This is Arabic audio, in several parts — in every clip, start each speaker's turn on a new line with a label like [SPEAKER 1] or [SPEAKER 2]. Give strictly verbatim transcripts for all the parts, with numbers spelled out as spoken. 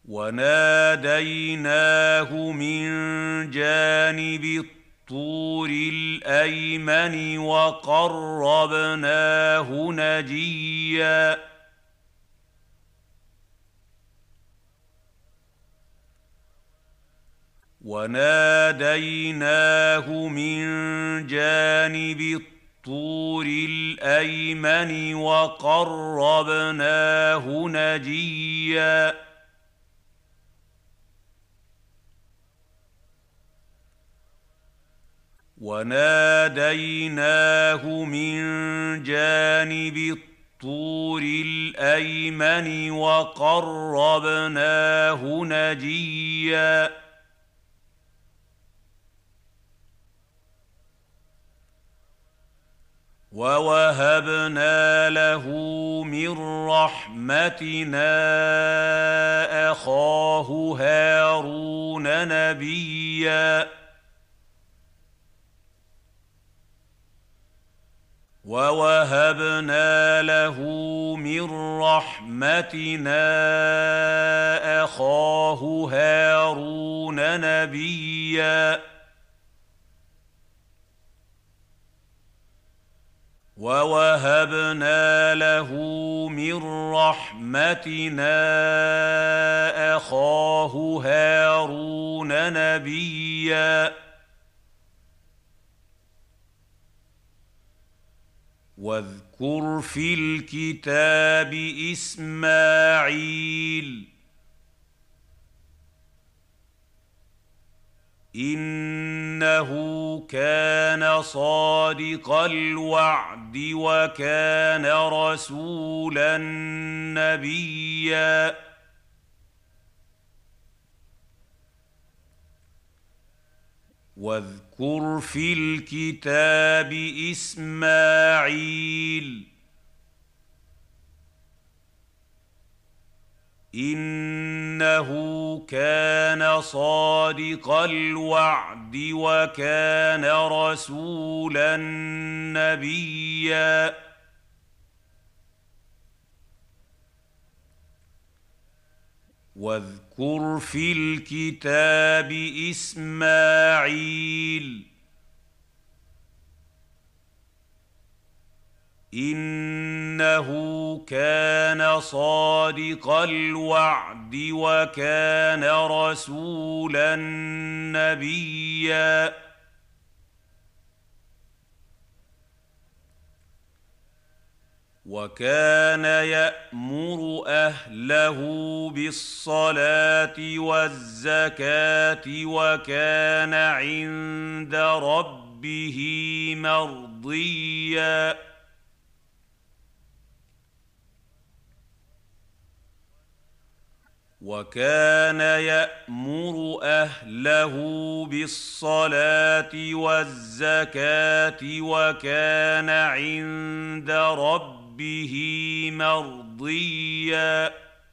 [SPEAKER 1] وناديناه من جانب الطور الأيمن وقربناه نجيا وناديناه من جانب الطور الأيمن وقربناه نجيا وناديناه من جانب الطور الأيمن وقربناه نجيا ووهبنا له من رحمتنا أخاه هارون نبيا ووهبنا له من رحمتنا أخاه هارون نبيا ووهبنا له من رحمتنا أخاه هارون نبيا واذكر في الكتاب إسماعيل إنه كان صادق الوعد وكان رسولا نبيا واذكر في الكتاب إسماعيل إنه كان صادق الوعد وكان رسولا نبيا واذكر في الكتاب إسماعيل إنه كان صادق الوعد وكان رسولا نبيا وكان يأمر أهله بالصلاة والزكاة وكان عند ربه مرضيا وكان يأمر أهله بالصلاة والزكاة وكان عند ربه مرضيا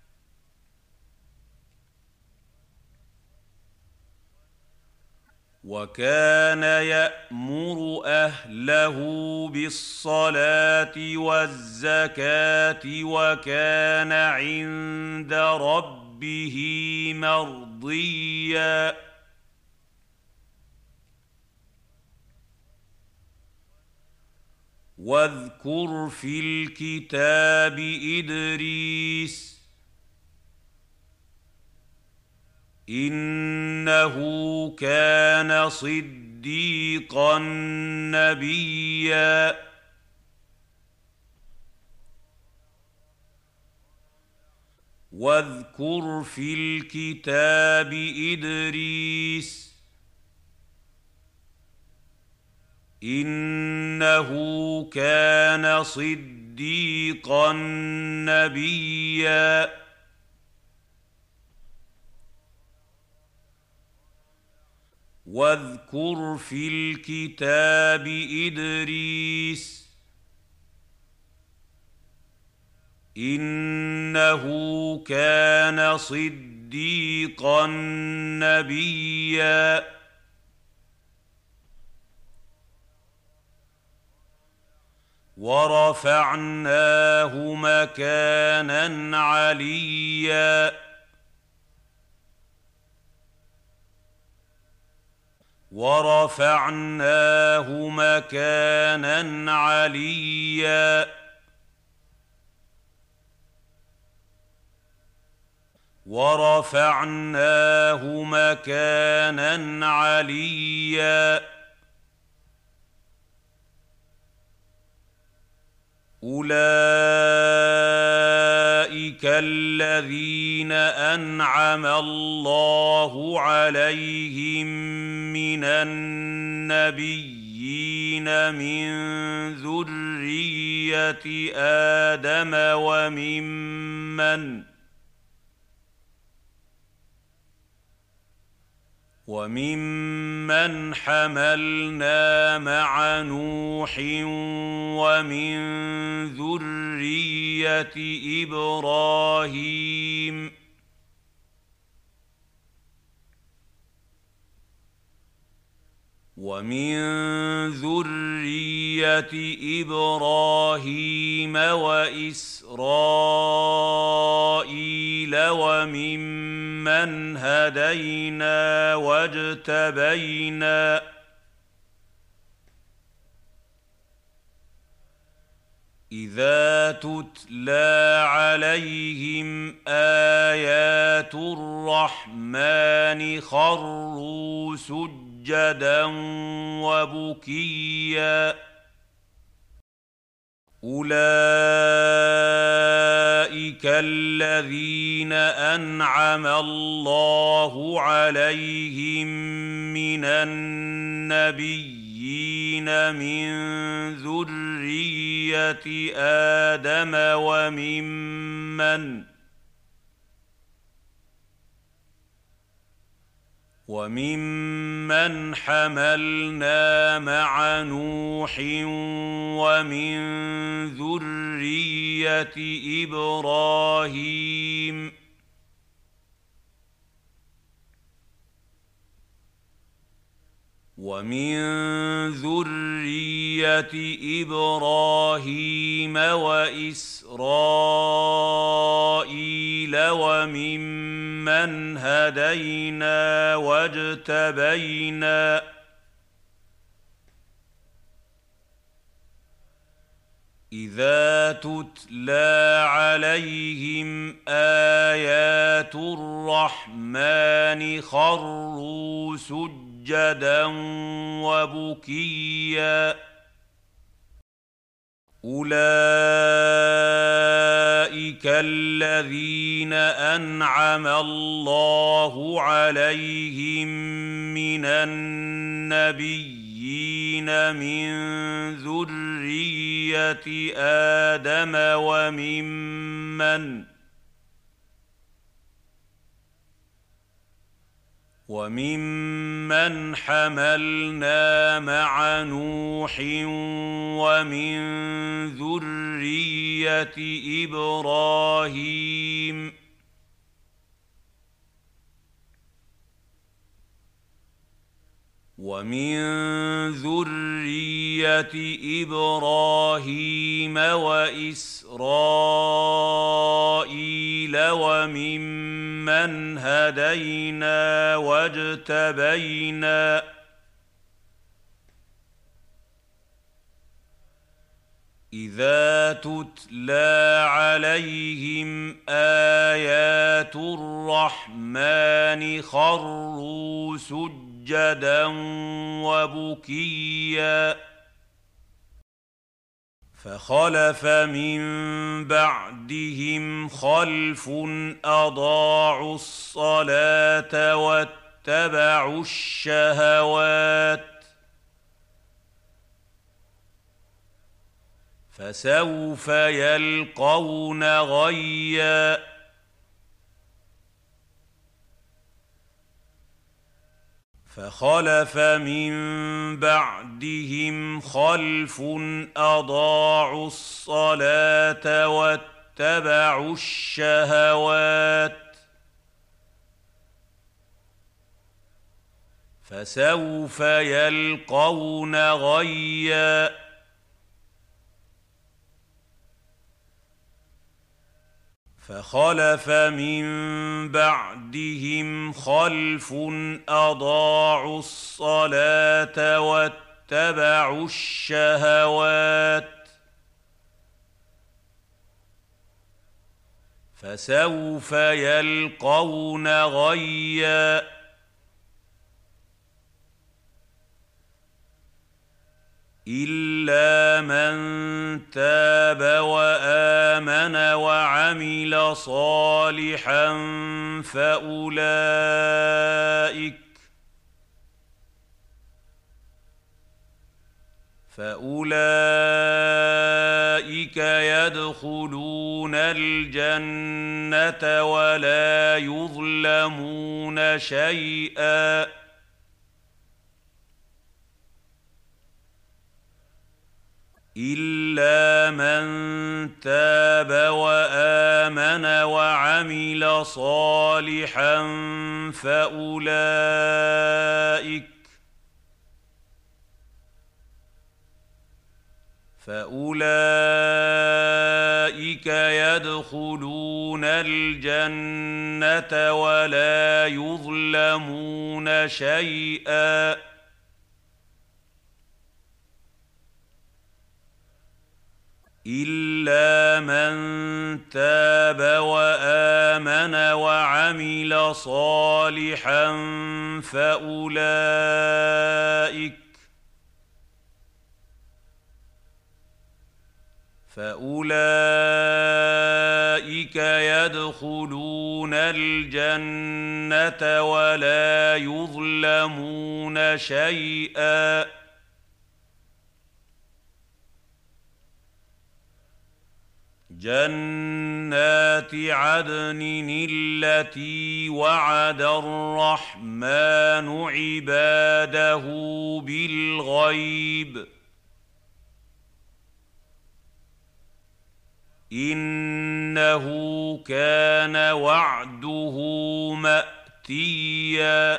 [SPEAKER 1] وكان يأمر أهله بالصلاة والزكاة وكان عند ربه به مرضيا واذكر في الكتاب إدريس إنه كان صديقا نبيا واذكر في الكتاب إدريس إنه كان صديقا نبيا واذكر في الكتاب إدريس إنه كان صديقا نبيا ورفعناه مكانا عليا ورفعناه مكانا عليا ورفعناه مكانا عليا أولئك الذين أنعم الله عليهم من النبيين من ذرية آدم وممن وممن حملنا مع نوح ومن ذرية إبراهيم ومن ذرية إبراهيم وإسرائيل وممن هدينا واجتبينا إذا تتلى عليهم آيات الرحمن خروا سجدا وبكيا أولئك الذين أنعم الله عليهم من النبيين من ذرية آدم وممن وممن حملنا مع نوح ومن ذرية إبراهيم ومن ذرية إبراهيم وإسرائيل وممن هدينا واجتبينا إذا تتلى عليهم آيات الرحمن خروا سجدا وبكيا أولئك الذين أنعم الله عليهم من النبيين من ذرية آدم وممن وممن حملنا مع نوح ومن ذرية إبراهيم ومن ذرية إبراهيم وإسرائيل وممن هدينا واجتبينا إذا تتلى عليهم آيات الرحمن خروا سجدا وبكيا فخلف من بعدهم خلف أضاعوا الصلاة واتبعوا الشهوات فسوف يلقون غيا فخلف من بعدهم خلف أضاعوا الصلاة واتبعوا الشهوات فسوف يلقون غيا فخلف من بعدهم خلف أضاعوا الصلاة واتبعوا الشهوات فسوف يلقون غيًّا إلا من تاب وآمن وعمل صالحا فأولئك فأولئك يدخلون الجنة ولا يظلمون شيئا إلا من تاب وآمن وعمل صالحا فأولئك فأولئك يدخلون الجنة ولا يظلمون شيئا إلا من تاب وآمن وعمل صالحا فأولئك فأولئك يدخلون الجنة ولا يظلمون شيئا جنات عدن التي وعد الرحمن عباده بالغيب إنه كان وعده مأتيا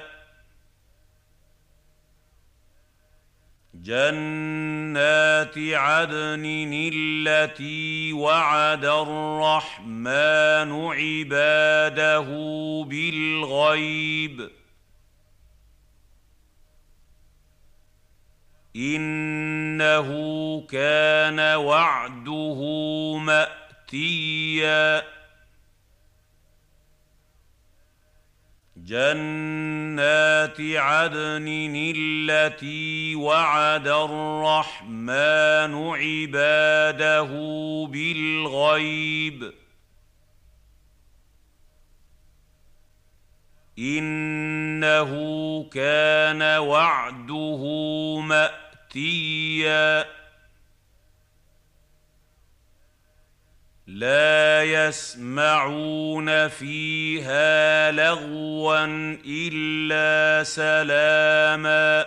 [SPEAKER 1] جنات عدن التي وعد الرحمن عباده بالغيب إنه كان وعده مأتيا جنات عدن التي وعد الرحمن عباده بالغيب إنه كان وعده مأتيا لا يسمعون فيها لغوا إلا سلاما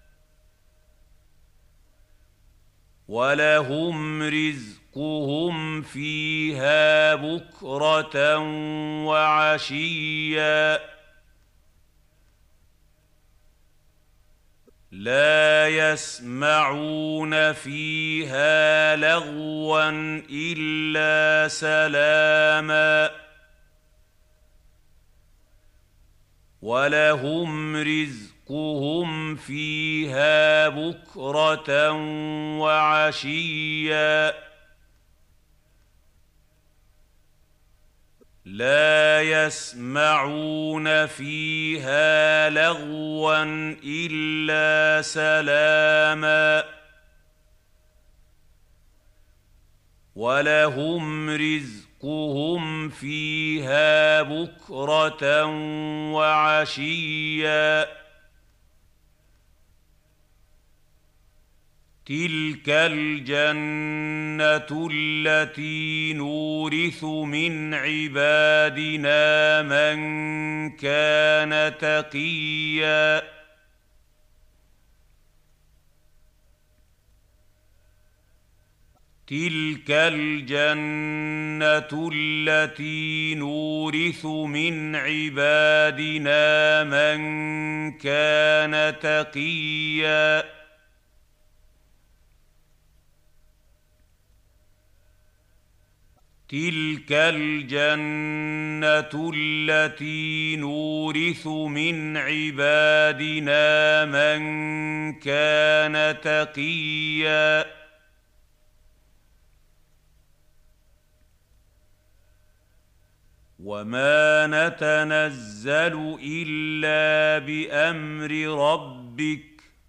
[SPEAKER 1] ولهم رزقهم فيها بكرة وعشيا لا يسمعون فيها لغوا إلا سلاما ولهم رزقهم فيها بكرة وعشيا لا يسمعون فيها لغوا إلا سلاما ولهم رزقهم فيها بكرة وعشيا تلك الجنة التي نورث من عبادنا من كان تقيا تلك الجنة التي نورث من عبادنا من كان تقيا تلك الجنة التي نورث من عبادنا من كان تقيا وما نتنزل إلا بأمر ربك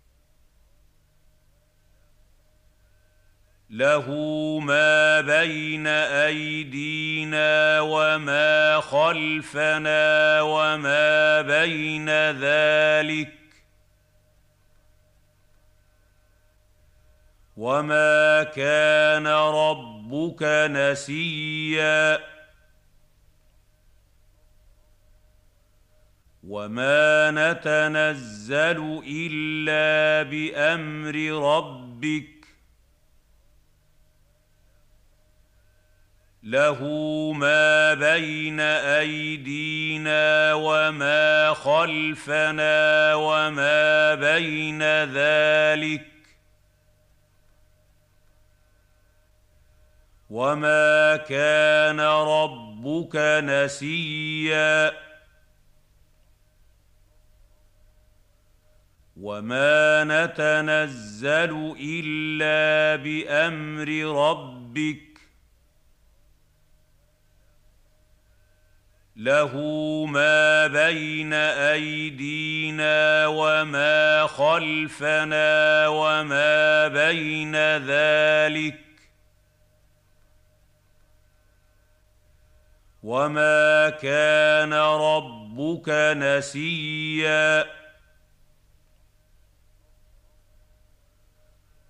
[SPEAKER 1] له ما بين أيدينا وما خلفنا وما بين ذلك وما كان ربك نسيا وما نتنزل إلا بأمر ربك له ما بين أيدينا وما خلفنا وما بين ذلك وما كان ربك نسيا وما نتنزل إلا بأمر ربك له ما بين أيدينا وما خلفنا وما بين ذلك وما كان ربك نسيا